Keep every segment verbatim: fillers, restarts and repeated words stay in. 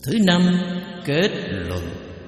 Thứ năm, kết luận.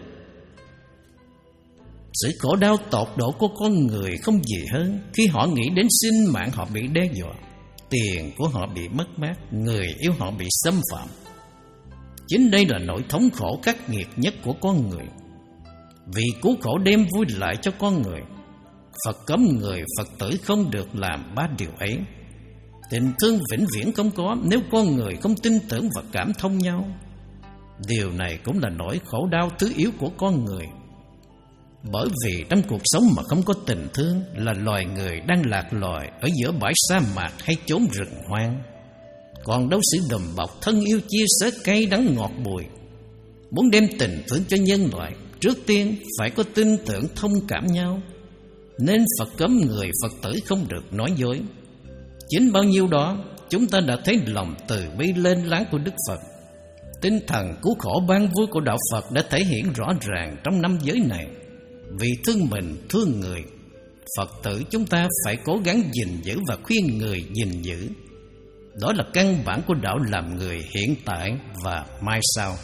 Sự khổ đau tột độ của con người không gì hơn khi họ nghĩ đến sinh mạng họ bị đe dọa, tiền của họ bị mất mát, người yêu họ bị xâm phạm. Chính đây là nỗi thống khổ khắc nghiệt nhất của con người. Vì cứu khổ đem vui lại cho con người, Phật cấm người Phật tử không được làm ba điều ấy. Tình thương vĩnh viễn không có nếu con người không tin tưởng và cảm thông nhau. Điều này cũng là nỗi khổ đau thứ yếu của con người. Bởi vì trong cuộc sống mà không có tình thương là loài người đang lạc loài ở giữa bãi sa mạc hay chốn rừng hoang. Còn đâu sự đùm bọc thân yêu chia sẻ cay đắng ngọt bùi. Muốn đem tình thương cho nhân loại, trước tiên phải có tin tưởng thông cảm nhau. Nên Phật cấm người Phật tử không được nói dối. Chính bao nhiêu đó chúng ta đã thấy lòng từ bi lên láng của Đức Phật. Tinh thần cứu khổ ban vui của Đạo Phật đã thể hiện rõ ràng trong năm giới này. Vì thương mình thương người, Phật tử chúng ta phải cố gắng gìn giữ và khuyên người gìn giữ. Đó là căn bản của đạo làm người hiện tại và mai sau.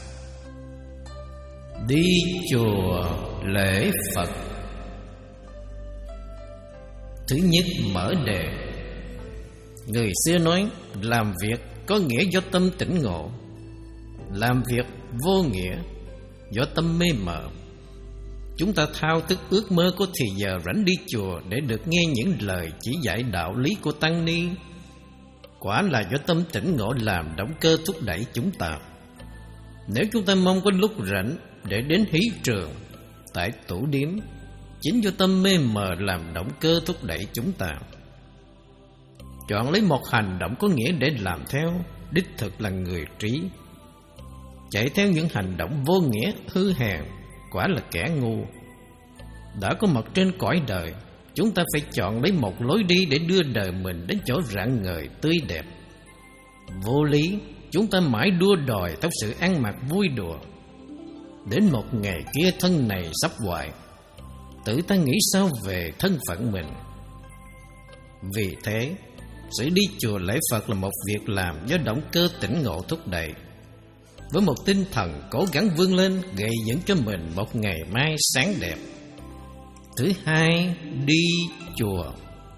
Đi chùa lễ Phật. Thứ nhất, mở đề. Người xưa nói làm việc có nghĩa do tâm tỉnh ngộ, làm việc vô nghĩa do tâm mê mờ. Chúng ta thao thức ước mơ có thì giờ rảnh đi chùa để được nghe những lời chỉ dạy đạo lý của Tăng Ni. Quả là do tâm tỉnh ngộ làm động cơ thúc đẩy chúng ta. Nếu chúng ta mong có lúc rảnh để đến hí trường tại tủ điếm, chính do tâm mê mờ làm động cơ thúc đẩy chúng ta. Chọn lấy một hành động có nghĩa để làm theo, đích thực là người trí. Chạy theo những hành động vô nghĩa hư hèn, quả là kẻ ngu. Đã có mặt trên cõi đời, chúng ta phải chọn lấy một lối đi để đưa đời mình đến chỗ rạng ngời tươi đẹp. Vô lý, chúng ta mãi đua đòi theo sự ăn mặc vui đùa. Đến một ngày kia thân này sắp hoại, tự ta nghĩ sao về thân phận mình. Vì thế, sự đi chùa lễ Phật là một việc làm do động cơ tỉnh ngộ thúc đẩy, với một tinh thần cố gắng vươn lên, gây dựng cho mình một ngày mai sáng đẹp. Thứ hai, đi chùa.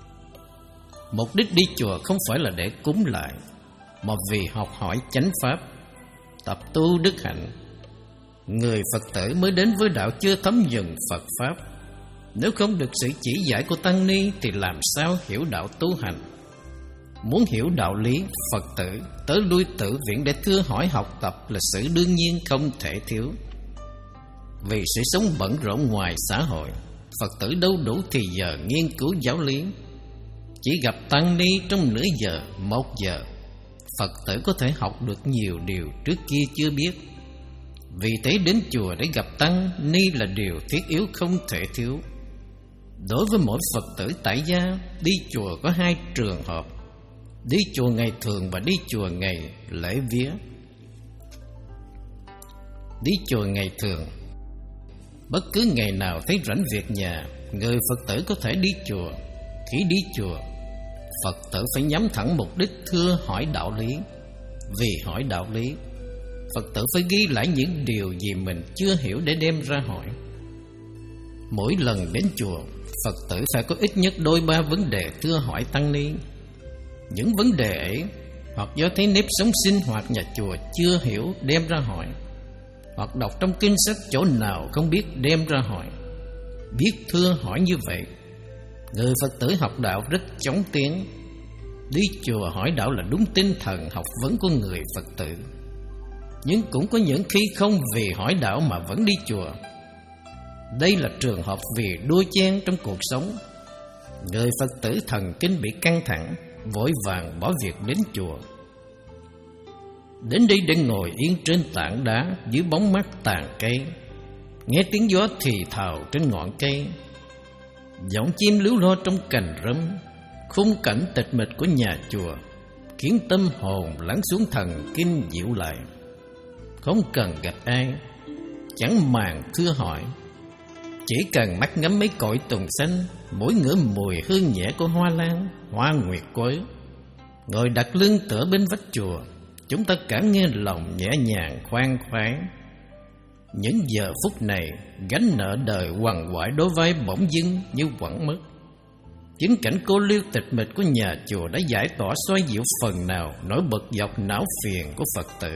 Mục đích đi chùa không phải là để cúng lại, mà vì học hỏi chánh pháp, tập tu đức hạnh. Người Phật tử mới đến với đạo chưa thấm nhuần Phật pháp. Nếu không được sự chỉ dạy của Tăng Ni thì làm sao hiểu đạo tu hành? Muốn hiểu đạo lý, Phật tử tới lui tự viện để thưa hỏi học tập là sự đương nhiên không thể thiếu. Vì sự sống bận rộn ngoài xã hội, Phật tử đâu đủ thì giờ nghiên cứu giáo lý. Chỉ gặp Tăng Ni trong nửa giờ, một giờ, Phật tử có thể học được nhiều điều trước kia chưa biết. Vì thế đến chùa để gặp Tăng Ni là điều thiết yếu không thể thiếu. Đối với mỗi Phật tử tại gia, đi chùa có hai trường hợp: đi chùa ngày thường và đi chùa ngày lễ vía. Đi chùa ngày thường, bất cứ ngày nào thấy rảnh việc nhà, người Phật tử có thể đi chùa. Khi đi chùa, Phật tử phải nhắm thẳng mục đích thưa hỏi đạo lý. Vì hỏi đạo lý, Phật tử phải ghi lại những điều gì mình chưa hiểu để đem ra hỏi. Mỗi lần đến chùa, Phật tử phải có ít nhất đôi ba vấn đề thưa hỏi Tăng Ni. Những vấn đề ấy hoặc do thấy nếp sống sinh hoạt nhà chùa chưa hiểu đem ra hỏi, hoặc đọc trong kinh sách chỗ nào không biết đem ra hỏi. Biết thưa hỏi như vậy, người Phật tử học đạo rất chóng tiến. Đi chùa hỏi đạo là đúng tinh thần học vấn của người Phật tử. Nhưng cũng có những khi không vì hỏi đạo mà vẫn đi chùa. Đây là trường hợp vì đua chen trong cuộc sống. Người Phật tử thần kinh bị căng thẳng, vội vàng bỏ việc đến chùa. Đến đây để ngồi yên trên tảng đá dưới bóng mát tàn cây, nghe tiếng gió thì thào trên ngọn cây, giọng chim líu lo trong cành râm. Khung cảnh tịch mịch của nhà chùa khiến tâm hồn lắng xuống thần kinh dịu lại. Không cần gặp ai, chẳng màng thưa hỏi, chỉ cần mắt ngắm mấy cội tùng xanh, mỗi ngửi mùi hương nhẹ của hoa lan, hoa nguyệt quế, ngồi đặt lưng tựa bên vách chùa, chúng ta cảm nghe lòng nhẹ nhàng khoan khoái. Những giờ phút này, gánh nợ đời quằn quại đối vai bỗng dưng như quẳng mất. Chứng cảnh cô liêu tịch mịch của nhà chùa đã giải tỏa xoa dịu phần nào nỗi bực dọc não phiền của Phật tử.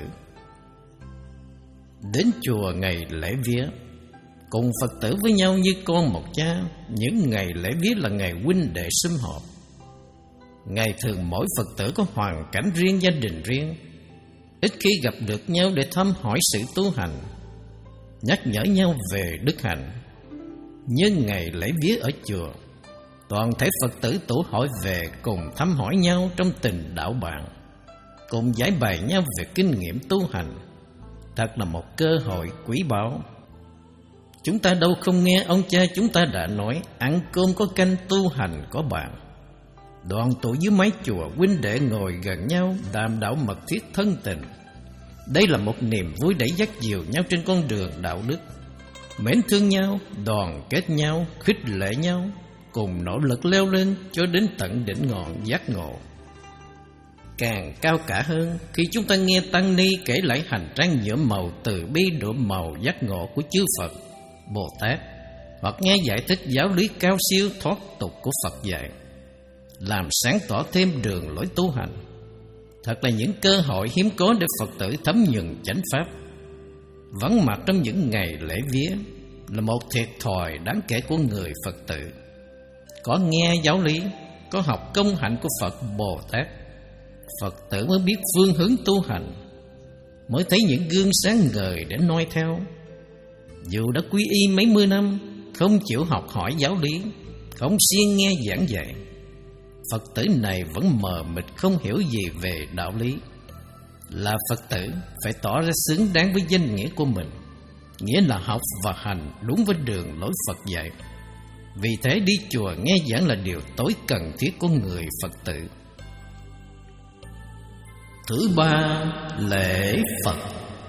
Đến chùa ngày lễ vía, cùng Phật tử với nhau như con một cha. Những ngày lễ vía là ngày huynh đệ sum họp. Ngày thường mỗi Phật tử có hoàn cảnh riêng, gia đình riêng, ít khi gặp được nhau để thăm hỏi sự tu hành, nhắc nhở nhau về đức hạnh. Nhưng ngày lễ vía ở chùa, toàn thể Phật tử tụ hội về cùng thăm hỏi nhau trong tình đạo bạn, cùng giải bày nhau về kinh nghiệm tu hành. Thật là một cơ hội quý báu. Chúng ta đâu không nghe ông cha chúng ta đã nói, ăn cơm có canh, tu hành có bạn. Đoàn tụ dưới mái chùa, huynh đệ ngồi gần nhau, đàm đạo mật thiết thân tình. Đây là một niềm vui để dắt dìu nhau trên con đường đạo đức, mến thương nhau, đoàn kết nhau, khích lệ nhau, cùng nỗ lực leo lên cho đến tận đỉnh ngọn giác ngộ. Càng cao cả hơn khi chúng ta nghe tăng ni kể lại hành trang nhuộm màu từ bi nhuộm màu giác ngộ của chư Phật, Bồ Tát, hoặc nghe giải thích giáo lý cao siêu thoát tục của Phật dạy, làm sáng tỏ thêm đường lối tu hành. Thật là những cơ hội hiếm có để Phật tử thấm nhuần chánh pháp. Vắng mặt trong những ngày lễ vía là một thiệt thòi đáng kể của người Phật tử. Có nghe giáo lý, có học công hạnh của Phật Bồ Tát, Phật tử mới biết phương hướng tu hành, mới thấy những gương sáng ngời để noi theo. Dù đã quy y mấy mươi năm, không chịu học hỏi giáo lý, không siêng nghe giảng dạy, Phật tử này vẫn mờ mịt không hiểu gì về đạo lý. Là Phật tử phải tỏ ra xứng đáng với danh nghĩa của mình, nghĩa là học và hành đúng với đường lối Phật dạy. Vì thế đi chùa nghe giảng là điều tối cần thiết của người Phật tử. Thứ ba, lễ Phật.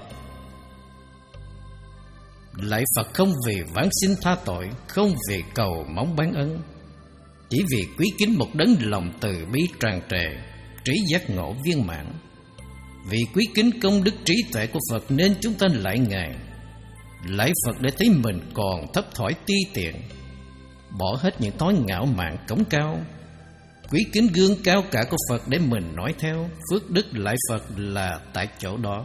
Lạy Phật không vì vãng sinh tha tội, không vì cầu mong ban ân, chỉ vì quý kính một đấng lòng từ bi tràn trề, trí giác ngộ viên mãn. Vì quý kính công đức trí tuệ của Phật nên chúng ta lạy Ngài. Lạy Phật để thấy mình còn thấp thỏi ti tiện, bỏ hết những thói ngạo mạn cống cao. Quý kính gương cao cả của Phật để mình nói theo. Phước đức lạy Phật là tại chỗ đó.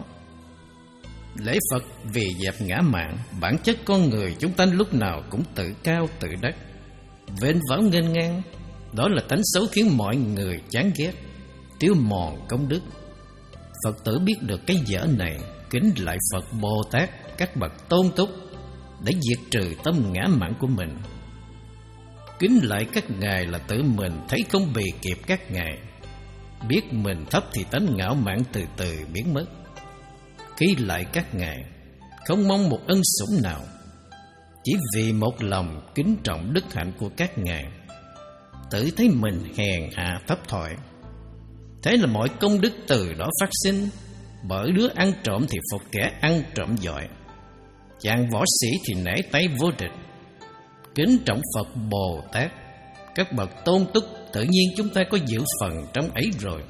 Lễ Phật vì dẹp ngã mạn. Bản chất con người chúng ta lúc nào cũng tự cao tự đắc, vênh váo nghênh ngang. Đó là tánh xấu khiến mọi người chán ghét, tiêu mòn công đức. Phật tử biết được cái dở này, kính lạy Phật Bồ Tát, các bậc tôn túc để diệt trừ tâm ngã mạn của mình. Kính lạy các ngài là tự mình thấy không bì kịp các ngài. Biết mình thấp thì tánh ngạo mạn từ từ biến mất. Khi lạy các ngài, không mong một ân sủng nào, chỉ vì một lòng kính trọng đức hạnh của các ngài. Tự thấy mình hèn hạ thấp thỏi. Thế là mọi công đức từ đó phát sinh. Bởi đứa ăn trộm thì phục kẻ ăn trộm giỏi, chàng võ sĩ thì nể tay vô địch. Kính trọng Phật Bồ Tát, các bậc tôn túc, tự nhiên chúng ta có dự phần trong ấy rồi.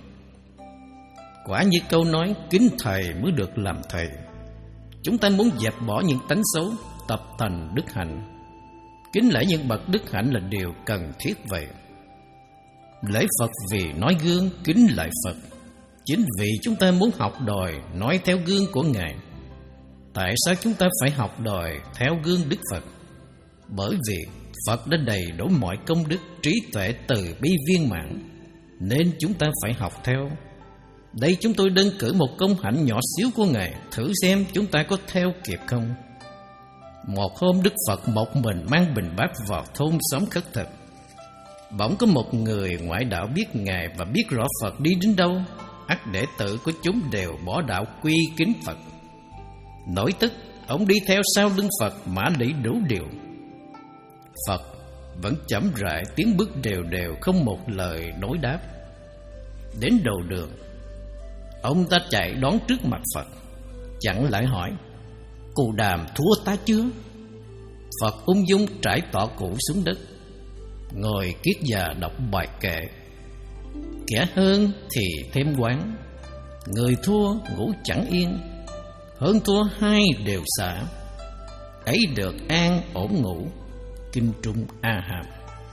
Quả như câu nói, kính thầy mới được làm thầy. Chúng ta muốn dẹp bỏ những tánh xấu, tập thành đức hạnh. Kính lễ những bậc đức hạnh là điều cần thiết vậy. Lễ Phật vì nói gương, kính lạy Phật. Chính vì chúng ta muốn học đòi nói theo gương của Ngài. Tại sao chúng ta phải học đòi theo gương Đức Phật? Bởi vì Phật đã đầy đủ mọi công đức, trí tuệ từ bi viên mãn, nên chúng ta phải học theo. Đây chúng tôi đơn cử một công hạnh nhỏ xíu của Ngài, thử xem chúng ta có theo kịp không. Một hôm Đức Phật một mình mang bình bát vào thôn xóm khất thực. Bỗng có một người ngoại đạo biết Ngài và biết rõ Phật đi đến đâu, ắt đệ tử của chúng đều bỏ đạo quy kính Phật. Nổi tức, ông đi theo sau lưng Phật mã lĩ đủ điều. Phật vẫn chậm rãi tiến bước đều đều, không một lời đối đáp. Đến đầu đường, ông ta chạy đón trước mặt Phật, chặn lại hỏi: "Cù Đàm thua ta chưa?" Phật ung dung trải tọa cụ xuống đất, ngồi kiết già đọc bài kệ: "Kẻ hơn thì thêm quán, Người thua ngủ chẳng yên, hơn thua hai đều xả, ấy được an ổn ngủ. Kinh Trung A Hàm.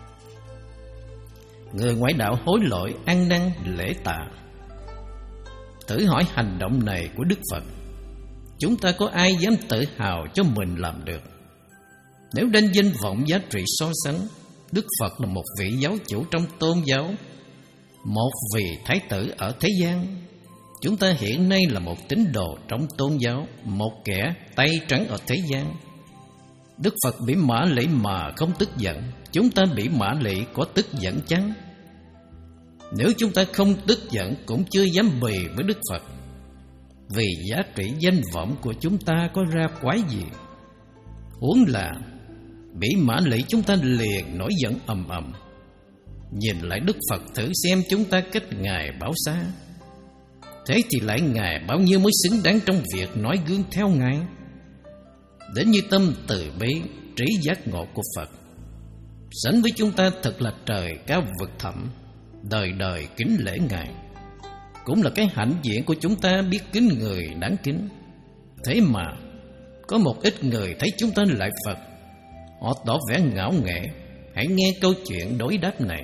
Người ngoại đạo hối lỗi ăn năn lễ tạ. Thử hỏi hành động này của Đức Phật, chúng ta có ai dám tự hào cho mình làm được? Nếu đem danh vọng giá trị so sánh, Đức Phật là một vị giáo chủ trong tôn giáo, một vị thái tử ở thế gian. Chúng ta hiện nay là một tín đồ trong tôn giáo, một kẻ tay trắng ở thế gian. Đức Phật bị mã lị mà không tức giận, chúng ta bị mã lị có tức giận chăng? Nếu chúng ta không tức giận cũng chưa dám bì với Đức Phật, vì giá trị danh vọng của chúng ta có ra quái gì. Huống là bị mã lị chúng ta liền nổi giận ầm ầm. Nhìn lại Đức Phật thử xem chúng ta cách Ngài bảo xa, thế thì lại Ngài bao nhiêu mới xứng đáng trong việc nói gương theo Ngài. Đến như tâm từ bi, trí giác ngộ của Phật, sánh với chúng ta thật là trời cao vực thẳm, đời đời kính lễ Ngài. Cũng là cái hãnh diện của chúng ta biết kính người đáng kính. Thế mà có một ít người thấy chúng ta lại Phật, họ tỏ vẻ ngạo nghễ. Hãy nghe câu chuyện đối đáp này.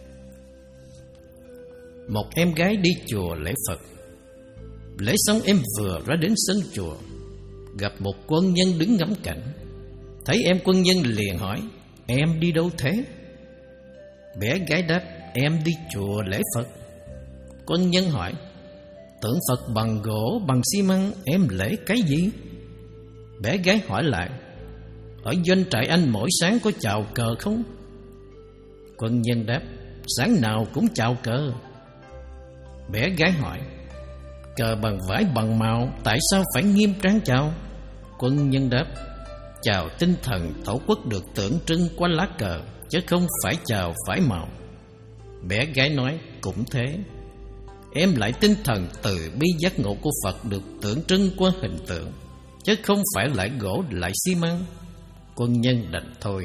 Một em gái đi chùa lễ Phật. Lễ xong em vừa ra đến sân chùa, gặp một quân nhân đứng ngắm cảnh. Thấy em, quân nhân liền hỏi: em đi đâu thế? Bé gái đáp: em đi chùa lễ Phật. Quân nhân hỏi: tượng Phật bằng gỗ, bằng xi măng, em lễ cái gì? Bé gái hỏi lại: ở doanh trại anh mỗi sáng có chào cờ không? Quân nhân đáp: sáng nào cũng chào cờ. Bé gái hỏi: cờ bằng vải bằng màu, tại sao phải nghiêm trang chào? Quân nhân đáp: chào tinh thần tổ quốc được tượng trưng qua lá cờ, chứ không phải chào vải màu. Bé gái nói: cũng thế, em lại tinh thần từ bi giác ngộ của Phật được tượng trưng qua hình tượng, chứ không phải lại gỗ lại xi măng. Quân nhân đành thôi.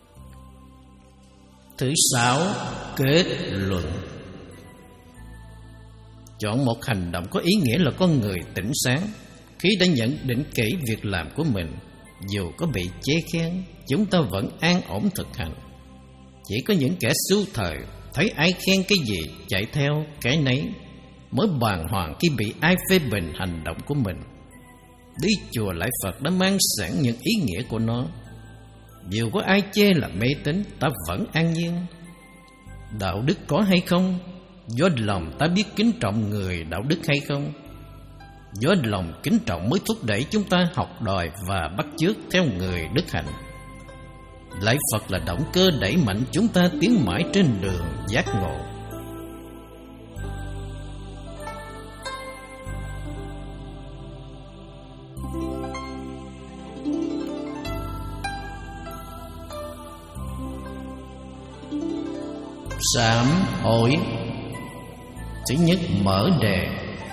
Thứ sáu, kết luận. Chọn một hành động có ý nghĩa là con người tỉnh sáng. Khi đã nhận định kỹ việc làm của mình, dù có bị chê khen, chúng ta vẫn an ổn thực hành. Chỉ có những kẻ xu thời thấy ai khen cái gì chạy theo cái nấy, mới bàng hoàng khi bị ai phê bình hành động của mình. Đi chùa lạy Phật đã mang sẵn những ý nghĩa của nó. Dù có ai chê là mê tín, ta vẫn an nhiên. Đạo đức có hay không? Do lòng ta biết kính trọng người đạo đức hay không? Do lòng kính trọng mới thúc đẩy chúng ta học đòi và bắt chước theo người đức hạnh. Lạy Phật là động cơ đẩy mạnh chúng ta tiến mãi trên đường giác ngộ. Sám hối. Thứ nhất, mở đề.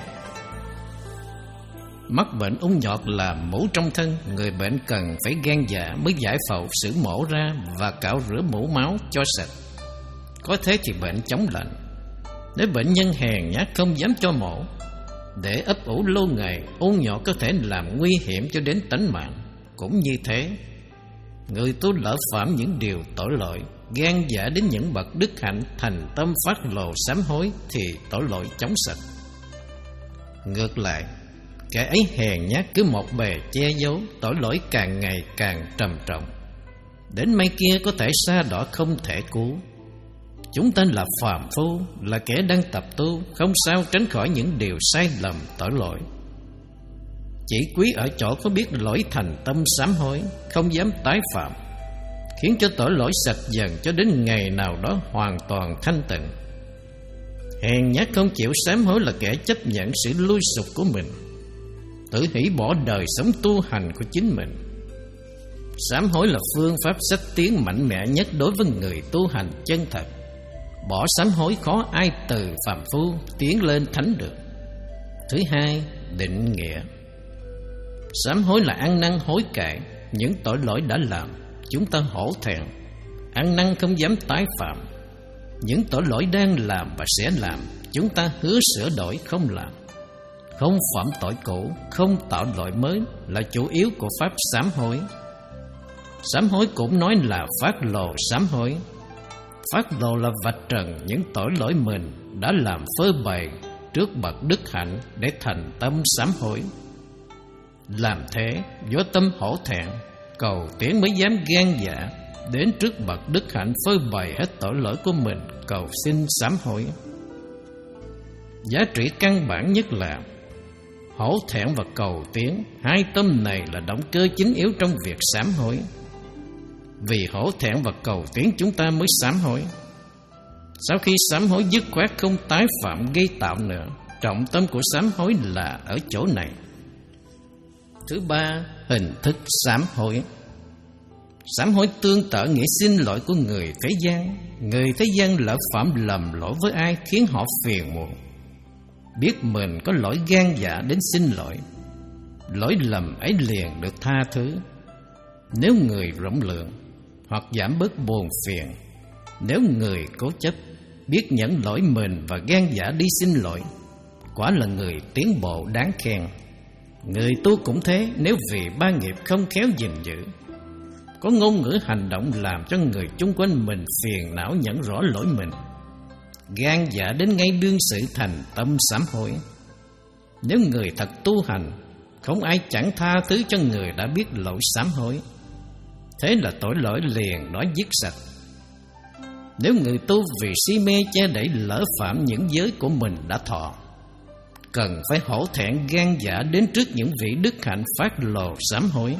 Mắc bệnh ung nhọt là mũ trong thân, người bệnh cần phải gan dạ mới giải phẫu xử mổ ra và cạo rửa mũ máu cho sạch. Có thế thì bệnh chống lạnh. Nếu bệnh nhân hèn nhát không dám cho mổ, để ấp ủ lâu ngày, ung nhọt có thể làm nguy hiểm cho đến tánh mạng. Cũng như thế, người tu lỡ phạm những điều tội lỗi, gan dạ đến những bậc đức hạnh, thành tâm phát lộ sám hối, thì tội lỗi chống sạch. Ngược lại, kẻ ấy hèn nhát cứ một bề che giấu, tội lỗi càng ngày càng trầm trọng, đến mai kia có thể sa đọa không thể cứu. Chúng ta là phàm phu, là kẻ đang tập tu, không sao tránh khỏi những điều sai lầm tội lỗi. Chỉ quý ở chỗ có biết lỗi thành tâm sám hối, không dám tái phạm, khiến cho tội lỗi sạch dần cho đến ngày nào đó hoàn toàn thanh tịnh. Hèn nhát không chịu sám hối là kẻ chấp nhận sự lui sụp của mình, tự hủy bỏ đời sống tu hành của chính mình. Sám hối là phương pháp sách tiến mạnh mẽ nhất đối với người tu hành chân thật. Bỏ sám hối khó ai từ phàm phu tiến lên thánh được. Thứ hai, định nghĩa. Sám hối là ăn năn hối cải những tội lỗi đã làm, chúng ta hổ thẹn, ăn năn không dám tái phạm. Những tội lỗi đang làm và sẽ làm, chúng ta hứa sửa đổi không làm. không phạm tội cũ, không tạo tội mới là chủ yếu của pháp sám hối. Sám hối cũng nói là phát lộ sám hối. Phát lộ là vạch trần những tội lỗi mình đã làm phơi bày trước bậc đức hạnh để thành tâm sám hối. Làm thế, do tâm hổ thẹn, cầu tiến mới dám gan dạ đến trước bậc đức hạnh phơi bày hết tội lỗi của mình, cầu xin sám hối. Giá trị căn bản nhất là hổ thẹn và cầu tiến, hai tâm này là động cơ chính yếu trong việc sám hối. Vì hổ thẹn và cầu tiến chúng ta mới sám hối. Sau khi sám hối dứt khoát không tái phạm gây tạo nữa, trọng tâm của sám hối là ở chỗ này. Thứ ba, hình thức sám hối. Sám hối tương tự nghĩa xin lỗi của người thế gian. Người thế gian lỡ phạm lầm lỗi với ai khiến họ phiền muộn, biết mình có lỗi gan dạ đến xin lỗi, lỗi lầm ấy liền được tha thứ. Nếu người rộng lượng hoặc giảm bớt buồn phiền, nếu người cố chấp biết nhận lỗi mình và gan dạ đi xin lỗi, quả là người tiến bộ đáng khen. Người tu cũng thế, nếu vì ba nghiệp không khéo gìn giữ, có ngôn ngữ hành động làm cho người chung quanh mình phiền não nhận rõ lỗi mình, gan dạ đến ngay đương sự thành tâm sám hối. Nếu người thật tu hành, không ai chẳng tha thứ cho người đã biết lỗi sám hối, thế là tội lỗi liền đó dứt sạch. Nếu người tu vì si mê che đậy lỡ phạm những giới của mình đã thọ, cần phải hổ thẹn gan dạ đến trước những vị đức hạnh phát lộ sám hối.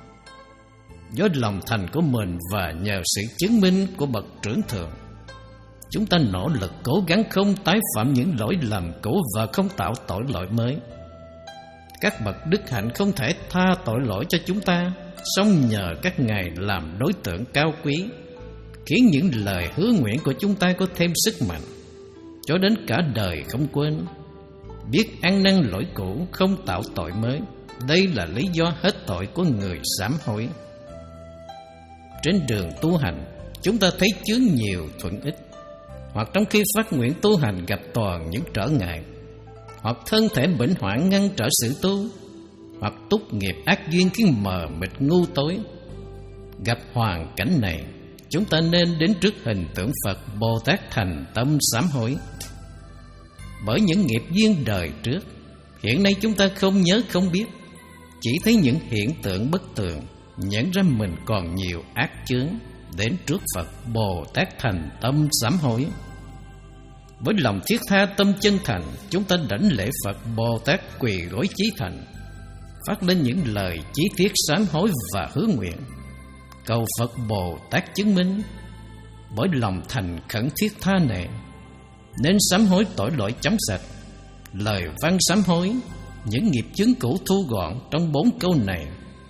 Do lòng thành của mình và nhờ sự chứng minh của bậc trưởng thượng, chúng ta nỗ lực cố gắng không tái phạm những lỗi lầm cũ và không tạo tội lỗi mới. Các bậc đức hạnh không thể tha tội lỗi cho chúng ta, song nhờ các ngài làm đối tượng cao quý, khiến những lời hứa nguyện của chúng ta có thêm sức mạnh, cho đến cả đời không quên. Biết ăn năn lỗi cũ, không tạo tội mới, đây là lý do hết tội của người sám hối. Trên đường tu hành, chúng ta thấy chướng nhiều thuận ích, hoặc trong khi phát nguyện tu hành gặp toàn những trở ngại, hoặc thân thể bệnh hoạn ngăn trở sự tu, hoặc túc nghiệp ác duyên khiến mờ mịt ngu tối. Gặp hoàn cảnh này, chúng ta nên đến trước hình tượng Phật Bồ Tát thành tâm sám hối. Bởi những nghiệp duyên đời trước, hiện nay chúng ta không nhớ không biết, chỉ thấy những hiện tượng bất tường, nhận ra mình còn nhiều ác chướng. Đến trước Phật Bồ Tát thành tâm sám hối. Với lòng thiết tha tâm chân thành, chúng ta đảnh lễ Phật Bồ Tát quỳ gối chí thành, phát lên những lời chí thiết sám hối và hứa nguyện, cầu Phật Bồ Tát chứng minh. Bởi lòng thành khẩn thiết tha này, nên sám hối tội lỗi chấm sạch. Lời văn sám hối những nghiệp chướng cũ thu gọn trong bốn câu này: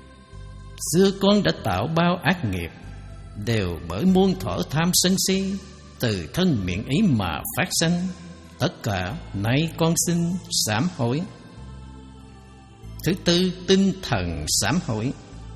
xưa con đã tạo bao ác nghiệp, đều bởi muôn thuở tham sân si, từ thân miệng ý mà phát sanh. Tất cả nay con xin sám hối. Thứ tư, tinh thần sám hối.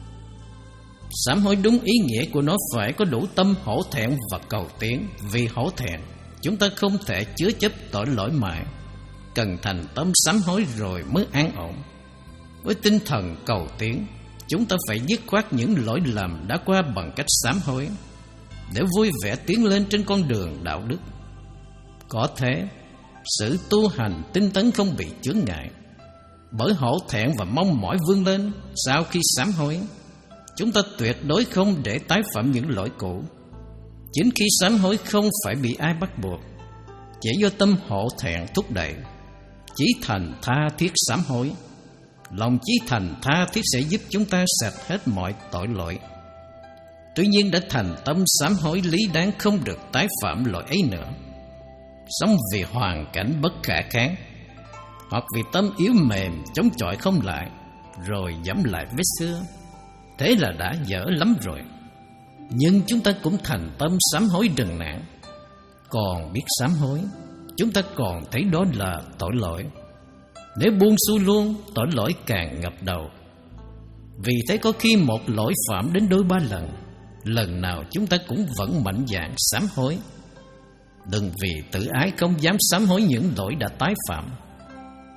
Sám hối đúng ý nghĩa của nó phải có đủ tâm hổ thẹn và cầu tiến. Vì hổ thẹn, chúng ta không thể chứa chấp tội lỗi mãi, cần thành tâm sám hối rồi mới an ổn. Với tinh thần cầu tiến, chúng ta phải dứt khoát những lỗi lầm đã qua bằng cách sám hối, để vui vẻ tiến lên trên con đường đạo đức. Có thế, sự tu hành tinh tấn không bị chướng ngại. Bởi hổ thẹn và mong mỏi vươn lên, sau khi sám hối, chúng ta tuyệt đối không để tái phạm những lỗi cũ. Chính khi sám hối không phải bị ai bắt buộc, chỉ do tâm hổ thẹn thúc đẩy, chí thành tha thiết sám hối. Lòng chí thành tha thiết sẽ giúp chúng ta sạch hết mọi tội lỗi. Tuy nhiên đã thành tâm sám hối, lý đáng không được tái phạm lỗi ấy nữa. Sống vì hoàn cảnh bất khả kháng, hoặc vì tâm yếu mềm chống chọi không lại, rồi dẫm lại vết xưa, thế là đã dở lắm rồi. Nhưng chúng ta cũng thành tâm sám hối đừng nản. Còn biết sám hối, chúng ta còn thấy đó là tội lỗi. Nếu buông xuôi luôn, tội lỗi càng ngập đầu. Vì thế có khi một lỗi phạm đến đôi ba lần, lần nào chúng ta cũng vẫn mạnh dạn sám hối. Đừng vì tự ái không dám sám hối những lỗi đã tái phạm.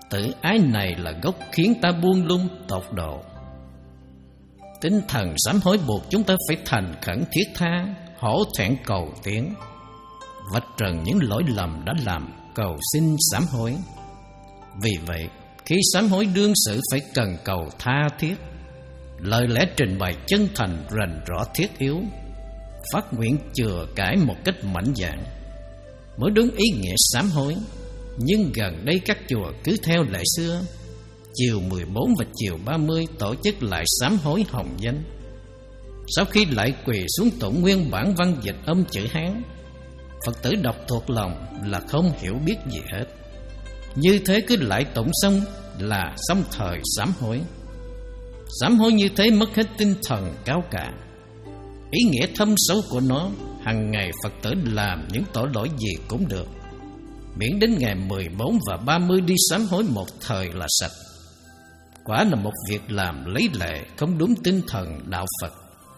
Tự ái này là gốc khiến ta buông lung tột độ. Tinh thần sám hối buộc chúng ta phải thành khẩn thiết tha, hổ thẹn cầu tiến, vạch trần những lỗi lầm đã làm, cầu xin sám hối. Vì vậy, khi sám hối đương sự phải cần cầu tha thiết, lời lẽ trình bày chân thành rành rõ thiết yếu, phát nguyện chừa cãi một cách mạnh dạn mới đúng ý nghĩa sám hối. Nhưng gần đây các chùa cứ theo lệ xưa, chiều mười bốn và chiều ba mươi tổ chức lại sám hối hồng danh. Sau khi lại quỳ xuống tụng nguyên bản văn dịch âm chữ Hán, Phật tử đọc thuộc lòng là không hiểu biết gì hết. Như thế cứ lại tụng xong là xong thời sám hối. Sám hối như thế mất hết tinh thần cao cả. Ý nghĩa thâm sâu của nó, hàng ngày Phật tử làm những tội lỗi gì cũng được, miễn đến ngày mười bốn và ba mươi đi sám hối một thời là sạch. Quả là một việc làm lấy lệ, không đúng tinh thần đạo Phật.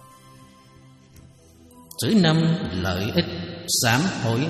Chữ năm, lợi ích sám hối.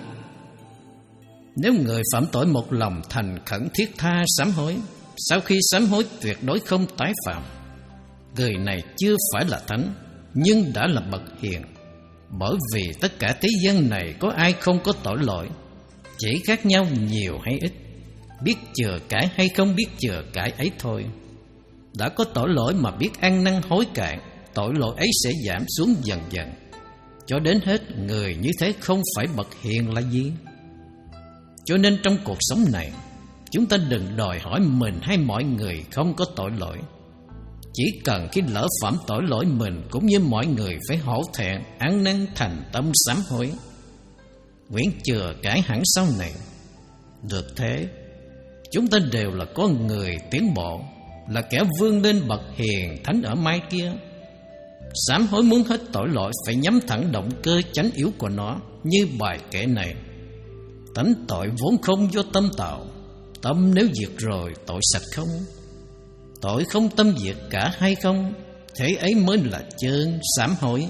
Nếu người phạm tội một lòng thành khẩn thiết tha sám hối, sau khi sám hối tuyệt đối không tái phạm, người này chưa phải là thánh, nhưng đã là bậc hiền. Bởi vì tất cả thế gian này có ai không có tội lỗi, chỉ khác nhau nhiều hay ít, biết chừa cãi hay không biết chừa cãi ấy thôi. Đã có tội lỗi mà biết ăn năn hối cải, tội lỗi ấy sẽ giảm xuống dần dần, cho đến hết người như thế không phải bậc hiền là gì. Cho nên trong cuộc sống này, chúng ta đừng đòi hỏi mình hay mọi người không có tội lỗi. Chỉ cần khi lỡ phạm tội lỗi, mình cũng như mọi người phải hổ thẹn, ăn năn thành tâm sám hối, nguyện chừa cãi hẳn sau này. Được thế, chúng ta đều là con người tiến bộ, là kẻ vươn lên bậc hiền thánh ở mai kia. Sám hối muốn hết tội lỗi phải nhắm thẳng động cơ chánh yếu của nó, như bài kể này: tánh tội vốn không do tâm tạo, tâm nếu diệt rồi tội sạch không. Tội không tâm diệt cả hay không, thế ấy mới là chân sám hối.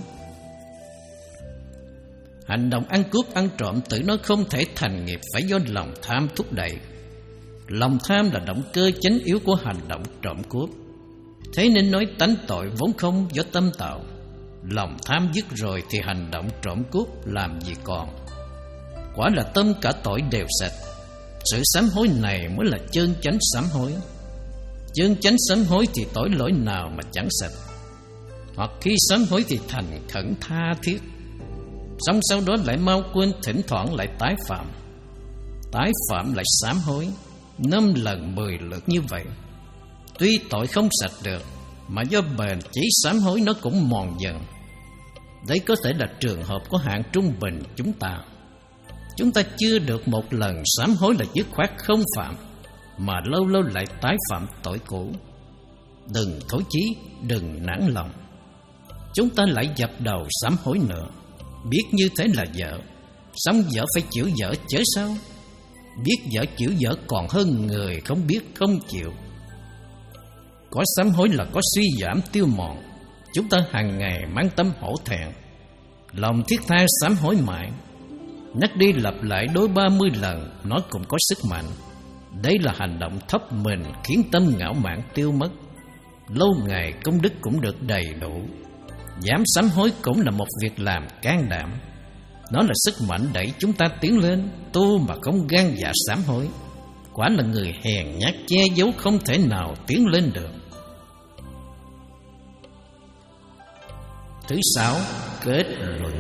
Hành động ăn cướp ăn trộm tự nó không thể thành nghiệp, phải do lòng tham thúc đẩy. Lòng tham là động cơ chánh yếu của hành động trộm cướp. Thế nên nói tánh tội vốn không do tâm tạo. Lòng tham dứt rồi thì hành động trộm cướp làm gì còn. Quả là tâm cả tội đều sạch. Sự sám hối này mới là chân chánh sám hối. Chân chánh sám hối thì tội lỗi nào mà chẳng sạch. Hoặc khi sám hối thì thành khẩn tha thiết, xong sau đó lại mau quên, thỉnh thoảng lại tái phạm. Tái phạm lại sám hối năm lần mười lượt như vậy. Tuy tội không sạch được, mà do bền chỉ sám hối nó cũng mòn dần. Đấy có thể là trường hợp của hạng trung bình chúng ta. Chúng ta chưa được một lần sám hối là dứt khoát không phạm, mà lâu lâu lại tái phạm tội cũ. Đừng thối chí, đừng nản lòng. Chúng ta lại dập đầu sám hối nữa. Biết như thế là dở, xong dở phải chịu dở chớ sao. Biết dở chịu dở còn hơn người không biết không chịu. Có sám hối là có suy giảm tiêu mòn. Chúng ta hàng ngày mang tâm hổ thẹn, lòng thiết tha sám hối mãi, nhắc đi lặp lại đối ba mươi lần, nó cũng có sức mạnh. Đây là hành động thấp mình, khiến tâm ngạo mạn tiêu mất. Lâu ngày công đức cũng được đầy đủ. Dám sám hối cũng là một việc làm can đảm. Nó là sức mạnh đẩy chúng ta tiến lên. Tu mà không gan dạ sám hối, quả là người hèn nhát che giấu, không thể nào tiến lên được. Thứ sáu, kết luận.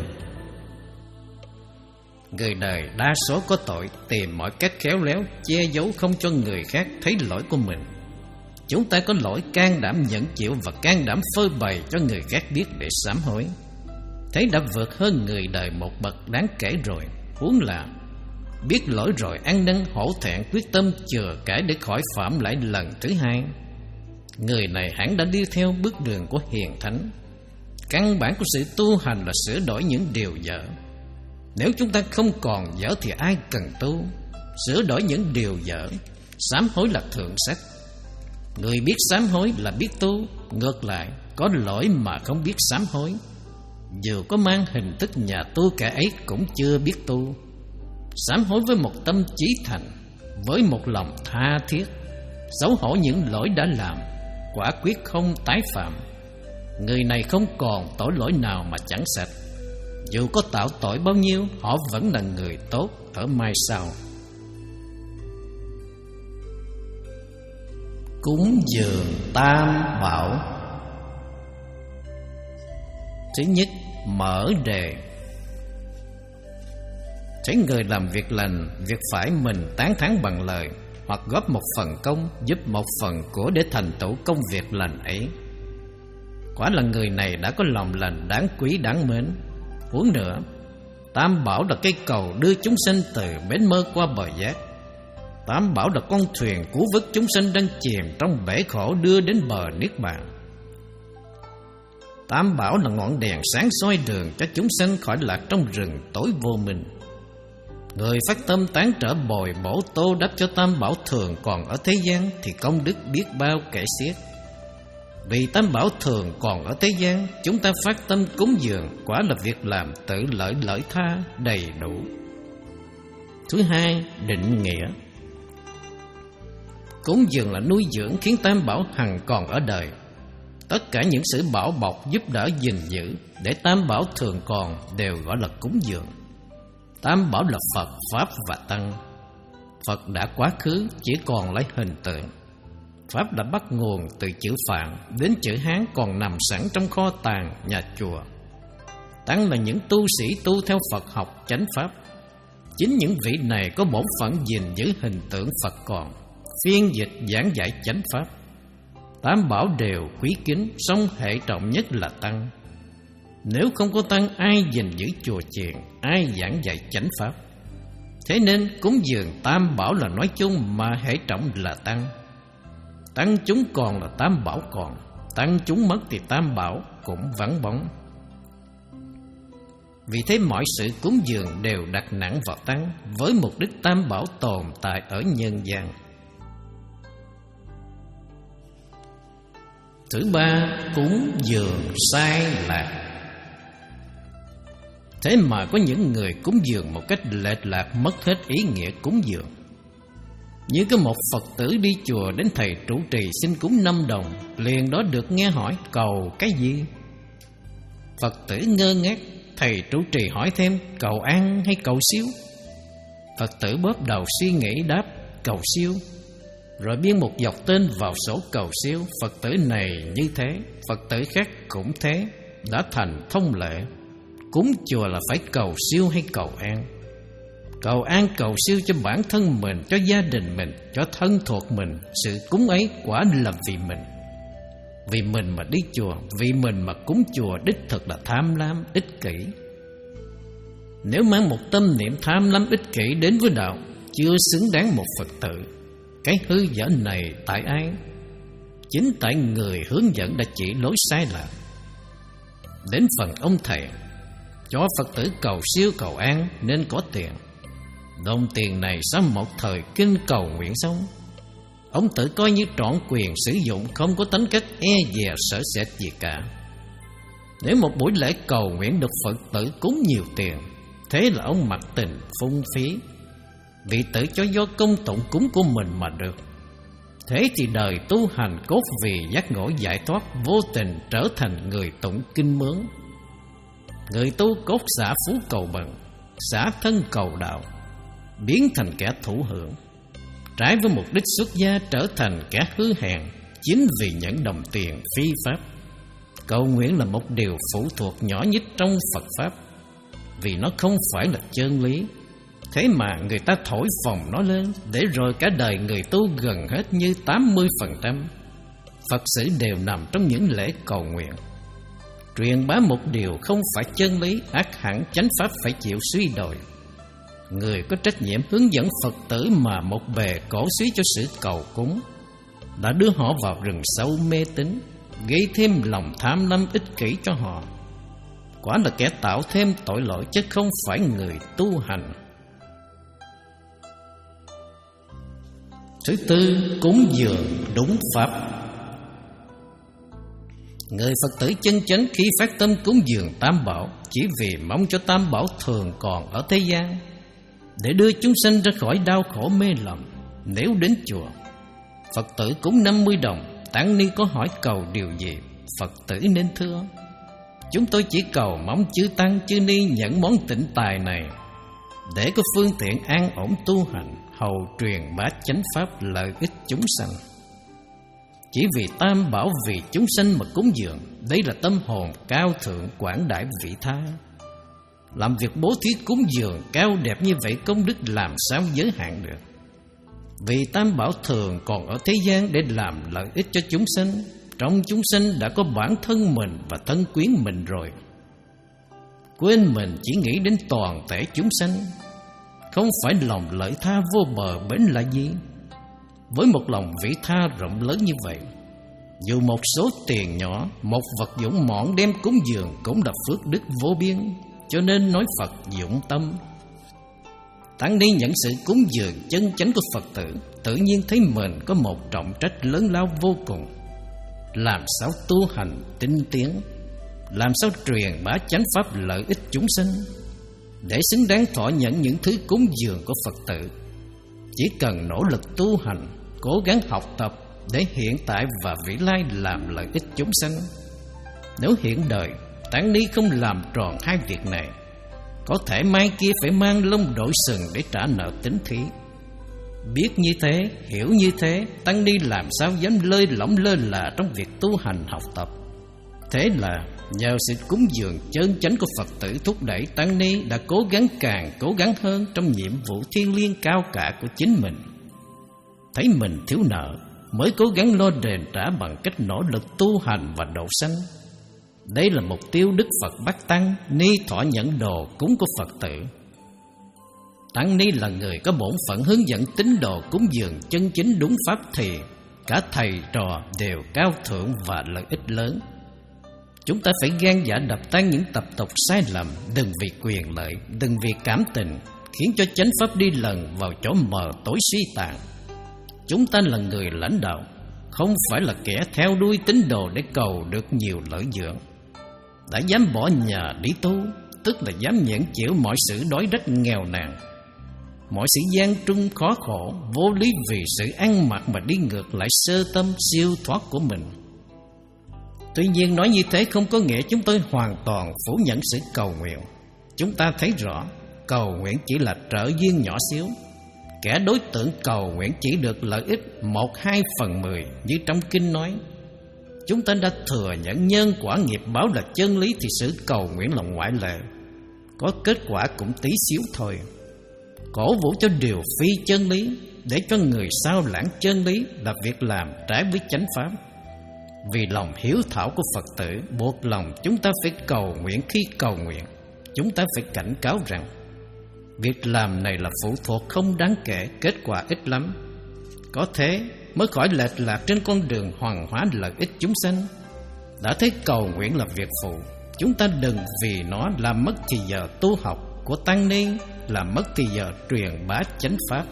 Người đời đa số có tội, tìm mọi cách khéo léo che giấu không cho người khác thấy lỗi của mình. Chúng ta có lỗi can đảm nhận chịu và can đảm phơi bày cho người khác biết để sám hối. Thế đã vượt hơn người đời một bậc đáng kể rồi. Huống là biết lỗi rồi ăn năn hổ thẹn, quyết tâm chừa cãi để khỏi phạm lại lần thứ hai. Người này hẳn đã đi theo bước đường của hiền thánh. Căn bản của sự tu hành là sửa đổi những điều dở. Nếu chúng ta không còn dở thì ai cần tu? Sửa đổi những điều dở, sám hối là thượng sách. Người biết sám hối là biết tu. Ngược lại, có lỗi mà không biết sám hối, dù có mang hình thức nhà tu cả ấy cũng chưa biết tu. Sám hối với một tâm chí thành, với một lòng tha thiết, xấu hổ những lỗi đã làm, quả quyết không tái phạm. Người này không còn tội lỗi nào mà chẳng sạch. Dù có tạo tội bao nhiêu, họ vẫn là người tốt ở mai sau. Cúng dường tam bảo. Thứ nhất, mở đề. Thấy người làm việc lành, việc phải mình tán thán bằng lời, hoặc góp một phần công, giúp một phần của để thành tựu công việc lành ấy. Quả là người này đã có lòng lành đáng quý đáng mến. Huống nữa, tam bảo là cây cầu đưa chúng sanh từ bến mơ qua bờ giác. Tam bảo là con thuyền cứu vớt chúng sanh đang chìm trong bể khổ đưa đến bờ niết bàn. Tam bảo là ngọn đèn sáng soi đường cho chúng sanh khỏi lạc trong rừng tối vô minh. Người phát tâm tán trở bồi bổ tô đắp cho tam bảo thường còn ở thế gian thì công đức biết bao kể xiết. Vì tam bảo thường còn ở thế gian, chúng ta phát tâm cúng dường quả là việc làm tự lợi lợi tha đầy đủ. Thứ hai, định nghĩa. Cúng dường là nuôi dưỡng khiến tam bảo hằng còn ở đời. Tất cả những sự bảo bọc giúp đỡ gìn giữ để tam bảo thường còn đều gọi là cúng dường. Tam bảo là Phật, Pháp và Tăng. Phật đã quá khứ, chỉ còn lấy hình tượng. Pháp đã bắt nguồn từ chữ Phạn đến chữ Hán còn nằm sẵn trong kho tàng nhà chùa. Tăng là những tu sĩ tu theo Phật học chánh Pháp. Chính những vị này có bổn phận gìn giữ hình tượng Phật còn, phiên dịch giảng dạy chánh Pháp. Tam bảo đều quý kính, song hệ trọng nhất là Tăng. Nếu không có Tăng, ai gìn giữ chùa chiền, ai giảng dạy chánh Pháp? Thế nên cúng dường tam bảo là nói chung, mà hệ trọng là Tăng. Tăng chúng còn là tam bảo còn, Tăng chúng mất thì tam bảo cũng vắng bóng. Vì thế mọi sự cúng dường đều đặt nặng vào Tăng, với mục đích tam bảo tồn tại ở nhân gian. Thứ ba, cúng dường sai lạc. Thế mà có những người cúng dường một cách lệch lạc, mất hết ý nghĩa cúng dường. Như có một Phật tử đi chùa đến thầy trụ trì xin cúng năm đồng, liền đó được nghe hỏi cầu cái gì. Phật tử ngơ ngác, thầy trụ trì hỏi thêm cầu an hay cầu siêu. Phật tử bóp đầu suy nghĩ đáp cầu siêu, rồi biên một dọc tên vào sổ cầu siêu. Phật tử này như thế, Phật tử khác cũng thế, đã thành thông lệ. Cúng chùa là phải cầu siêu hay cầu an? Cầu an cầu siêu cho bản thân mình, cho gia đình mình, cho thân thuộc mình. Sự cúng ấy quả là vì mình. Vì mình mà đi chùa, vì mình mà cúng chùa, đích thực là tham lam, ích kỷ. Nếu mang một tâm niệm tham lam ích kỷ đến với đạo, chưa xứng đáng một Phật tử. Cái hư dở này tại ai? Chính tại người hướng dẫn đã chỉ lối sai lạc. Đến phần ông thầy, cho Phật tử cầu siêu cầu an nên có tiền. Đồng tiền này sau một thời kinh cầu nguyện xong, ông tự coi như trọn quyền sử dụng, không có tính cách e dè sợ sệt gì cả. Nếu một buổi lễ cầu nguyện được Phật tử cúng nhiều tiền, thế là ông mặc tình phung phí, vị tử cho do công tụng cúng của mình mà được. Thế thì đời tu hành cốt vì giác ngộ giải thoát, vô tình trở thành người tụng kinh mướn. Người tu cốt xả phú cầu bằng, xả thân cầu đạo, biến thành kẻ thủ hưởng. Trái với mục đích xuất gia trở thành kẻ hư hèn, chính vì những đồng tiền phi pháp. Cầu nguyện là một điều phụ thuộc nhỏ nhất trong Phật Pháp, vì nó không phải là chân lý. Thế mà người ta thổi phồng nó lên, để rồi cả đời người tu gần hết như tám mươi phần trăm Phật sự đều nằm trong những lễ cầu nguyện. Truyền bá một điều không phải chân lý, ắt hẳn chánh pháp phải chịu suy đồi. Người có trách nhiệm hướng dẫn Phật tử mà một bề cổ suý cho sự cầu cúng, đã đưa họ vào rừng sâu mê tín, gây thêm lòng tham lam ích kỷ cho họ. Quả là kẻ tạo thêm tội lỗi chứ không phải người tu hành. Thứ tư, cúng dường đúng pháp. Người Phật tử chân chánh khi phát tâm cúng dường tam bảo, chỉ vì mong cho tam bảo thường còn ở thế gian, để đưa chúng sanh ra khỏi đau khổ mê lầm. Nếu đến chùa, Phật tử cúng năm mươi đồng, tăng ni có hỏi cầu điều gì, Phật tử nên thưa: chúng tôi chỉ cầu mong chư tăng chư ni nhận món tịnh tài này để có phương tiện an ổn tu hành, hầu truyền bá chánh pháp lợi ích chúng sanh. Chỉ vì tam bảo vì chúng sanh mà cúng dường, đây là tâm hồn cao thượng quảng đại vị tha. Làm việc bố thí cúng dường cao đẹp như vậy, công đức làm sao giới hạn được. Vì tam bảo thường còn ở thế gian để làm lợi ích cho chúng sanh. Trong chúng sanh đã có bản thân mình và thân quyến mình rồi, quên mình chỉ nghĩ đến toàn thể chúng sanh. Không phải lòng lợi tha vô bờ bến là gì? Với một lòng vị tha rộng lớn như vậy, dù một số tiền nhỏ, một vật dụng mọn đem cúng dường cũng là phước đức vô biên. Cho nên nói Phật dụng tâm. Tăng ni nhận sự cúng dường chân chánh của Phật tử, tự nhiên thấy mình có một trọng trách lớn lao vô cùng. Làm sao tu hành tinh tiến, làm sao truyền bá chánh pháp lợi ích chúng sanh, để xứng đáng thọ nhận những thứ cúng dường của Phật tử. Chỉ cần nỗ lực tu hành, cố gắng học tập để hiện tại và vị lai làm lợi ích chúng sanh. Nếu hiện đời tăng ni không làm tròn hai việc này, có thể mai kia phải mang lông đội sừng để trả nợ tính thí. Biết như thế, hiểu như thế, tăng ni làm sao dám lơi lỏng lơ là trong việc tu hành học tập. Thế là nhờ sự cúng dường chân chánh của Phật tử thúc đẩy tăng ni đã cố gắng càng cố gắng hơn trong nhiệm vụ thiêng liêng cao cả của chính mình. Thấy mình thiếu nợ mới cố gắng lo đền trả bằng cách nỗ lực tu hành và độ sanh. Đây là mục tiêu Đức Phật bắt tăng ni thọ nhận đồ cúng của Phật tử. Tăng ni là người có bổn phận hướng dẫn tín đồ cúng dường chân chính đúng pháp thì cả thầy trò đều cao thượng và lợi ích lớn. Chúng ta phải gan dạ đập tan những tập tục sai lầm, đừng vì quyền lợi, đừng vì cảm tình khiến cho chánh pháp đi lần vào chỗ mờ tối suy tàn. Chúng ta là người lãnh đạo, không phải là kẻ theo đuôi tín đồ để cầu được nhiều lợi dưỡng. Đã dám bỏ nhà đi tu, tức là dám nhẫn chịu mọi sự đói rách nghèo nàn, mọi sự gian truân khó khổ, vô lý vì sự ăn mặc mà đi ngược lại sơ tâm siêu thoát của mình. Tuy nhiên nói như thế không có nghĩa chúng tôi hoàn toàn phủ nhận sự cầu nguyện. Chúng ta thấy rõ cầu nguyện chỉ là trợ duyên nhỏ xíu. Kẻ đối tượng cầu nguyện chỉ được lợi ích một hai phần mười như trong kinh nói. Chúng ta đã thừa nhận nhân quả nghiệp báo là chân lý thì sự cầu nguyện là ngoại lệ, có kết quả cũng tí xíu thôi. Cổ vũ cho điều phi chân lý để cho người sao lãng chân lý là việc làm trái với chánh pháp. Vì lòng hiếu thảo của Phật tử buộc lòng chúng ta phải cầu nguyện. Khi cầu nguyện, chúng ta phải cảnh cáo rằng việc làm này là phụ thuộc không đáng kể, kết quả ít lắm. Có thế mới khỏi lệch lạc trên con đường hoàn hóa lợi ích chúng sanh. Đã thấy cầu nguyện là việc phụ, chúng ta đừng vì nó làm mất thì giờ tu học của tăng ni, làm mất thì giờ truyền bá chánh pháp.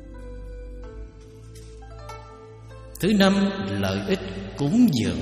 Thứ năm, lợi ích cúng dường.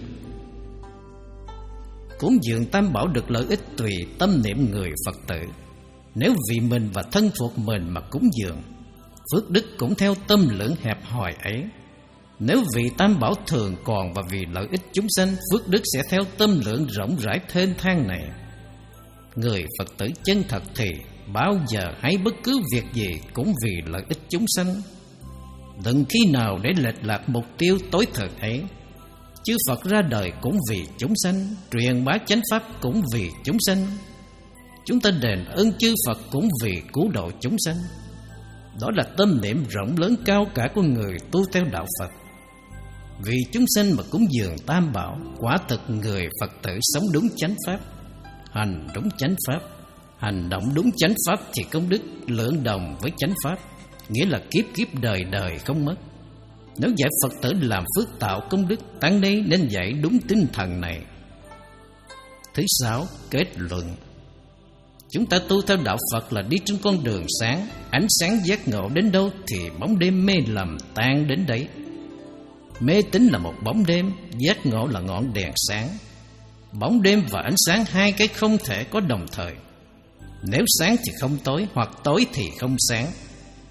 Cúng dường tam bảo được lợi ích tùy tâm niệm người Phật tử. Nếu vì mình và thân thuộc mình mà cúng dường, phước đức cũng theo tâm lượng hẹp hòi ấy. Nếu vì tam bảo thường còn và vì lợi ích chúng sanh, phước đức sẽ theo tâm lượng rộng rãi thênh thang này. Người Phật tử chân thật thì bao giờ hay bất cứ việc gì cũng vì lợi ích chúng sanh. Đừng khi nào để lệch lạc mục tiêu tối thượng ấy. Chư Phật ra đời cũng vì chúng sanh, truyền bá chánh pháp cũng vì chúng sanh. Chúng ta đền ơn chư Phật cũng vì cứu độ chúng sanh. Đó là tâm niệm rộng lớn cao cả của người tu theo đạo Phật. Vì chúng sanh mà cúng dường tam bảo, quả thực người Phật tử sống đúng chánh pháp, hành đúng chánh pháp, hành động đúng chánh pháp thì công đức lượng đồng với chánh pháp, nghĩa là kiếp kiếp đời đời không mất. Nếu dạy Phật tử làm phước tạo công đức, tăng ni nên dạy đúng tinh thần này. Thứ sáu, kết luận. Chúng ta tu theo đạo Phật là đi trên con đường sáng. Ánh sáng giác ngộ đến đâu thì bóng đêm mê lầm tan đến đấy. Mê tín là một bóng đêm, giác ngộ là ngọn đèn sáng. Bóng đêm và ánh sáng hai cái không thể có đồng thời. Nếu sáng thì không tối, hoặc tối thì không sáng.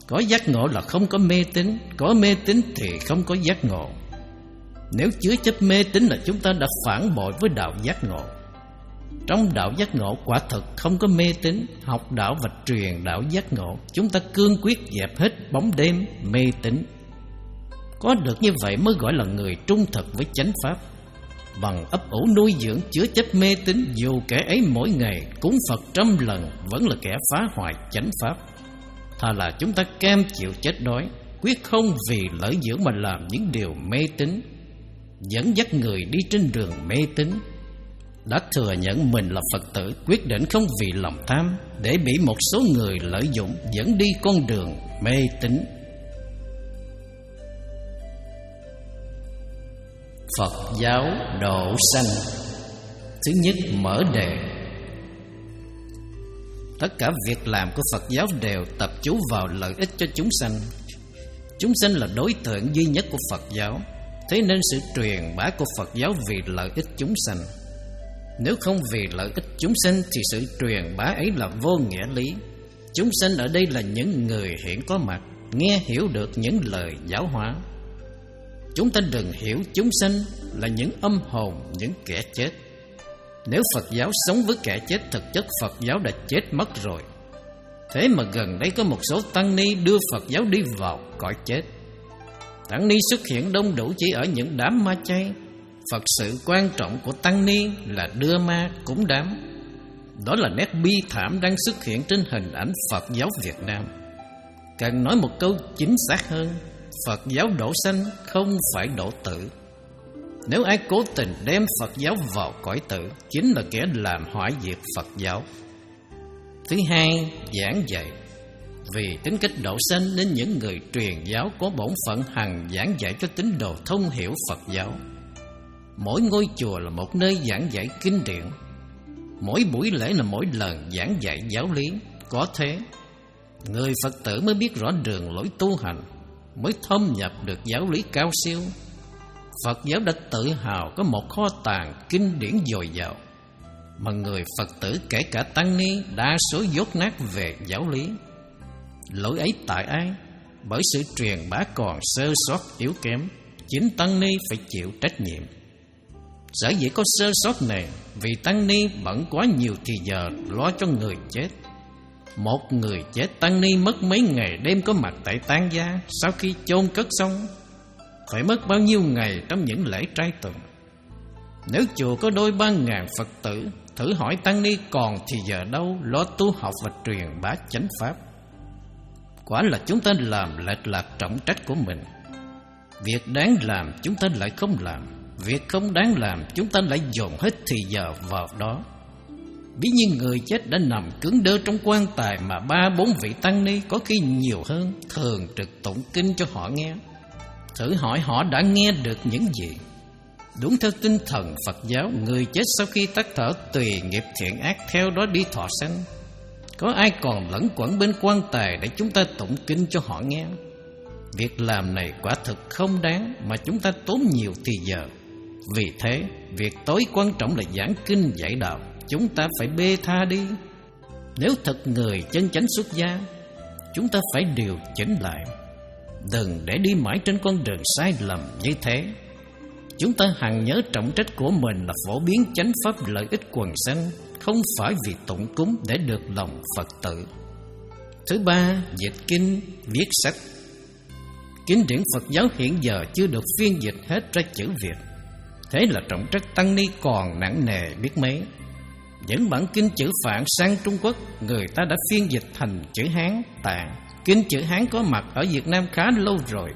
Có giác ngộ là không có mê tín, có mê tín thì không có giác ngộ. Nếu chứa chấp mê tín là chúng ta đã phản bội với đạo giác ngộ. Trong đạo giác ngộ quả thực không có mê tín. Học đạo và truyền đạo giác ngộ, chúng ta cương quyết dẹp hết bóng đêm mê tín. Có được như vậy mới gọi là người trung thực với chánh pháp. Bằng ấp ủ nuôi dưỡng chứa chấp mê tín, dù kẻ ấy mỗi ngày cúng Phật trăm lần vẫn là kẻ phá hoại chánh pháp. Thà là chúng ta cam chịu chết đói, quyết không vì lợi dưỡng mà làm những điều mê tín, dẫn dắt người đi trên đường mê tín. Đã thừa nhận mình là Phật tử, quyết định không vì lòng tham để bị một số người lợi dụng dẫn đi con đường mê tín. Phật giáo độ sanh. Thứ nhất, mở đề. Tất cả việc làm của Phật giáo đều tập trung vào lợi ích cho chúng sanh. Chúng sanh là đối tượng duy nhất của Phật giáo, thế nên sự truyền bá của Phật giáo vì lợi ích chúng sanh. Nếu không vì lợi ích chúng sanh thì sự truyền bá ấy là vô nghĩa lý. Chúng sanh ở đây là những người hiện có mặt, nghe hiểu được những lời giáo hóa. Chúng ta đừng hiểu chúng sanh là những âm hồn, những kẻ chết. Nếu Phật giáo sống với kẻ chết, thực chất Phật giáo đã chết mất rồi. Thế mà gần đây có một số tăng ni đưa Phật giáo đi vào cõi chết. Tăng ni xuất hiện đông đủ chỉ ở những đám ma chay. Phật sự quan trọng của tăng ni là đưa ma cúng đám. Đó là nét bi thảm đang xuất hiện trên hình ảnh Phật giáo Việt Nam. Cần nói một câu chính xác hơn, Phật giáo độ sanh không phải độ tử. Nếu ai cố tình đem Phật giáo vào cõi tử, chính là kẻ làm hoại diệt Phật giáo. Thứ hai, giảng dạy. Vì tính cách độ sanh nên những người truyền giáo có bổn phận hằng giảng dạy cho tín đồ thông hiểu Phật giáo. Mỗi ngôi chùa là một nơi giảng dạy kinh điển, mỗi buổi lễ là mỗi lần giảng dạy giáo lý. Có thế, người Phật tử mới biết rõ đường lối tu hành, mới thâm nhập được giáo lý cao siêu. Phật giáo đã tự hào có một kho tàng kinh điển dồi dào, mà người Phật tử kể cả tăng ni đa số dốt nát về giáo lý. Lỗi ấy tại ai? Bởi sự truyền bá còn sơ sót yếu kém, chính tăng ni phải chịu trách nhiệm. Sở dĩ có sơ sót này vì tăng ni bận quá nhiều thì giờ lo cho người chết. Một người chết, tăng ni mất mấy ngày đêm có mặt tại tang gia. Sau khi chôn cất xong, phải mất bao nhiêu ngày trong những lễ trai tuần. Nếu chùa có đôi ba ngàn Phật tử, thử hỏi tăng ni còn thì giờ đâu lo tu học và truyền bá chánh pháp. Quả là chúng ta làm lệch lạc trọng trách của mình. Việc đáng làm chúng ta lại không làm, việc không đáng làm chúng ta lại dồn hết thì giờ vào đó. Ví như người chết đã nằm cứng đơ trong quan tài mà ba bốn vị tăng ni, có khi nhiều hơn, thường trực tụng kinh cho họ nghe. Thử hỏi họ đã nghe được những gì? Đúng theo tinh thần Phật giáo, người chết sau khi tắt thở tùy nghiệp thiện ác theo đó đi thọ sanh. Có ai còn lẫn quẩn bên quan tài để chúng ta tụng kinh cho họ nghe? Việc làm này quả thực không đáng mà chúng ta tốn nhiều thì giờ. Vì thế, việc tối quan trọng là giảng kinh dạy đạo, chúng ta phải bê tha đi. Nếu thật người chân chánh xuất gia, chúng ta phải điều chỉnh lại, đừng để đi mãi trên con đường sai lầm như thế. Chúng ta hằng nhớ trọng trách của mình là phổ biến chánh pháp lợi ích quần sanh, không phải vì tụng cúng để được lòng Phật tử. Thứ ba, dịch kinh, viết sách. Kinh điển Phật giáo hiện giờ chưa được phiên dịch hết ra chữ Việt, thế là trọng trách tăng ni còn nặng nề biết mấy. Những bản kinh chữ Phạn sang Trung Quốc, người ta đã phiên dịch thành chữ Hán, Tạng. Kinh chữ Hán có mặt ở Việt Nam khá lâu rồi.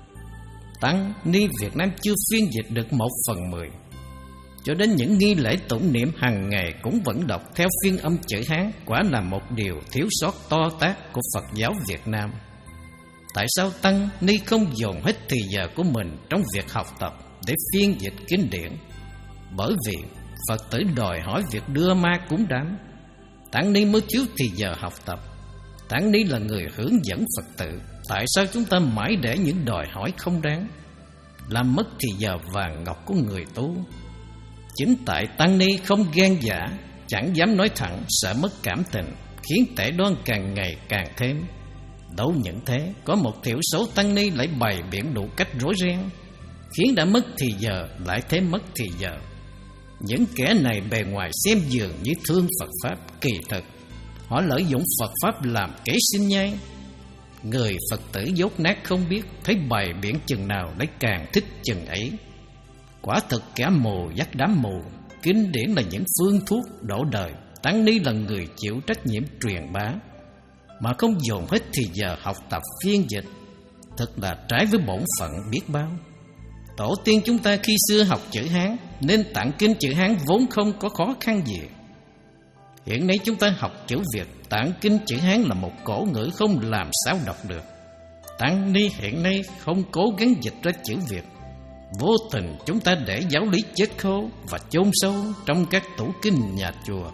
Tăng ni Việt Nam chưa phiên dịch được một phần mười. Cho đến những nghi lễ tụng niệm hàng ngày cũng vẫn đọc theo phiên âm chữ Hán, quả là một điều thiếu sót to tát của Phật giáo Việt Nam. Tại sao tăng ni không dồn hết thì giờ của mình trong việc học tập để phiên dịch kinh điển? Bởi vì Phật tử đòi hỏi việc đưa ma cúng đám, tăng ni mới thiếu thì giờ học tập. Tăng ni là người hướng dẫn Phật tử, tại sao chúng ta mãi để những đòi hỏi không đáng, làm mất thì giờ vàng ngọc của người tu? Chính tại tăng ni không gan dạ, chẳng dám nói thẳng, sợ mất cảm tình, khiến tệ đoan càng ngày càng thêm. Đâu những thế, có một thiểu số tăng ni lại bày biện đủ cách rối ren, khiến đã mất thì giờ lại thế mất thì giờ. Những kẻ này bề ngoài xem dường như thương Phật Pháp, kỳ thực họ lợi dụng Phật Pháp làm kế sinh nhai. Người Phật tử dốt nát không biết, thấy bày biện chừng nào lại càng thích chừng ấy. Quả thực kẻ mù dắt đám mù. Kinh điển là những phương thuốc đổ đời, tăng ni là người chịu trách nhiệm truyền bá, mà không dồn hết thì giờ học tập phiên dịch, thật là trái với bổn phận biết bao. Tổ tiên chúng ta khi xưa học chữ Hán nên tạng kinh chữ Hán vốn không có khó khăn gì. Hiện nay chúng ta học chữ Việt, tạng kinh chữ Hán là một cổ ngữ không làm sao đọc được. Tăng ni hiện nay không cố gắng dịch ra chữ Việt, vô tình chúng ta để giáo lý chết khô và chôn sâu trong các tủ kinh nhà chùa.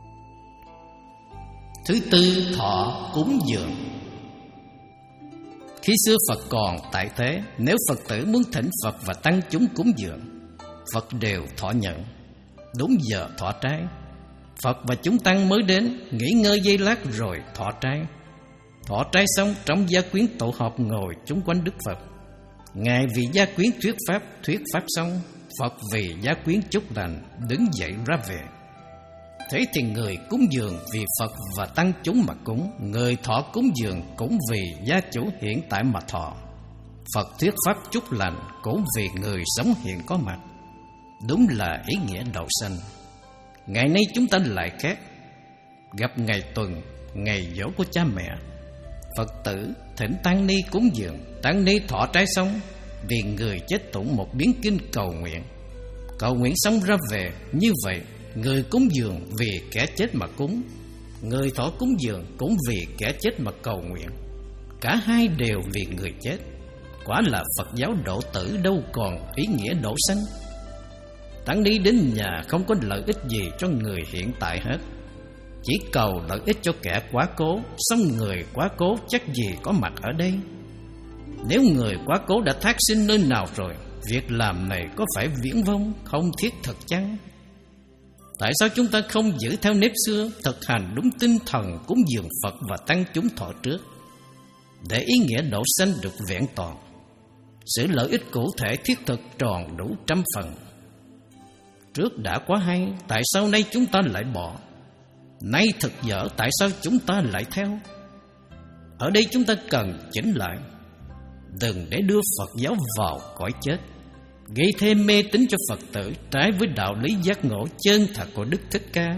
Thứ tư, thọ cúng dường. Khi xưa Phật còn tại thế, nếu Phật tử muốn thỉnh Phật và tăng chúng cúng dường, Phật đều thọ nhận. Đúng giờ thọ trai, Phật và chúng tăng mới đến, nghỉ ngơi giây lát rồi thọ trai. Thọ trai xong, trong gia quyến tụ họp ngồi chung quanh Đức Phật. Ngài vì gia quyến thuyết pháp, thuyết pháp xong, Phật vì gia quyến chúc lành, đứng dậy ra về. Thế thì người cúng dường vì Phật và tăng chúng mà cúng, người thọ cúng dường cũng vì gia chủ hiện tại mà thọ. Phật thuyết pháp chúc lành cũng vì người sống hiện có mặt. Đúng là ý nghĩa độ sanh. Ngày nay chúng ta lại khác. Gặp ngày tuần, ngày giỗ của cha mẹ, Phật tử thỉnh tăng ni cúng dường, tăng ni thọ trai xong, vì người chết tụng một biến kinh cầu nguyện. Cầu nguyện xong ra về. Như vậy, người cúng dường vì kẻ chết mà cúng, người thọ cúng dường cũng vì kẻ chết mà cầu nguyện. Cả hai đều vì người chết. Quả là Phật giáo độ tử đâu còn ý nghĩa độ sanh. Tăng ni đến nhà không có lợi ích gì cho người hiện tại hết, chỉ cầu lợi ích cho kẻ quá cố. Xong người quá cố chắc gì có mặt ở đây. Nếu người quá cố đã thác sinh nơi nào rồi, việc làm này có phải viễn vông, không thiết thực chăng? Tại sao chúng ta không giữ theo nếp xưa, thực hành đúng tinh thần cúng dường Phật và tăng chúng thọ trước, để ý nghĩa độ sanh được vẹn toàn, sự lợi ích cụ thể thiết thực tròn đủ trăm phần? Trước đã quá hay, tại sao nay chúng ta lại bỏ? Nay thật dở, tại sao chúng ta lại theo? Ở đây chúng ta cần chỉnh lại, đừng để đưa Phật giáo vào cõi chết, gây thêm mê tín cho Phật tử, trái với đạo lý giác ngộ chân thật của Đức Thích Ca.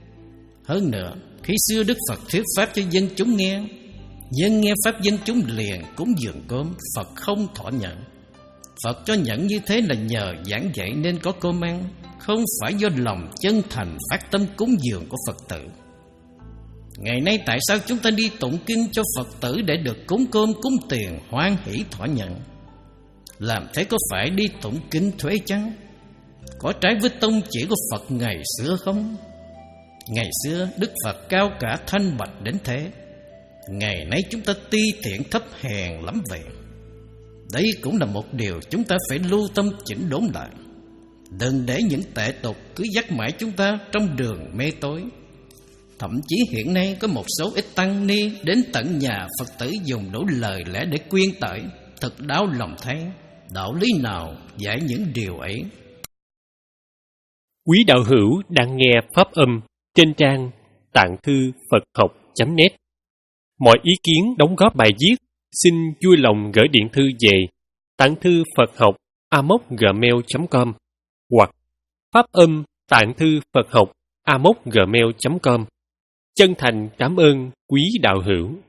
Hơn nữa, khi xưa Đức Phật thuyết pháp cho dân chúng nghe, dân nghe pháp dân chúng liền cúng dường cơm, Phật không thọ nhận. Phật cho nhận như thế là nhờ giảng dạy nên có cơm ăn, không phải do lòng chân thành phát tâm cúng dường của Phật tử. Ngày nay tại sao chúng ta đi tụng kinh cho Phật tử để được cúng cơm cúng tiền, hoan hỷ thọ nhận? Làm thế có phải đi tụng kinh thuế chăng? Có trái với tông chỉ của Phật ngày xưa không? Ngày xưa Đức Phật cao cả thanh bạch đến thế, ngày nay chúng ta ti tiện thấp hèn lắm vậy. Đây cũng là một điều chúng ta phải lưu tâm chỉnh đốn lại. Đừng để những tệ tục cứ dắt mãi chúng ta trong đường mê tối. Thậm chí hiện nay có một số ít tăng ni đến tận nhà Phật tử dùng đủ lời lẽ để quyên tởi. Thật đau lòng thấy, đạo lý nào dạy những điều ấy? Quý đạo hữu đang nghe pháp âm trên trang tạng thư Phật học chấm net. Mọi ý kiến đóng góp bài viết xin vui lòng gửi điện thư về tạng thư Phật học a m o c gmail chấm com hoặc pháp âm tạng thư Phật học a m o c gmail chấm com. Chân thành cảm ơn quý đạo hữu.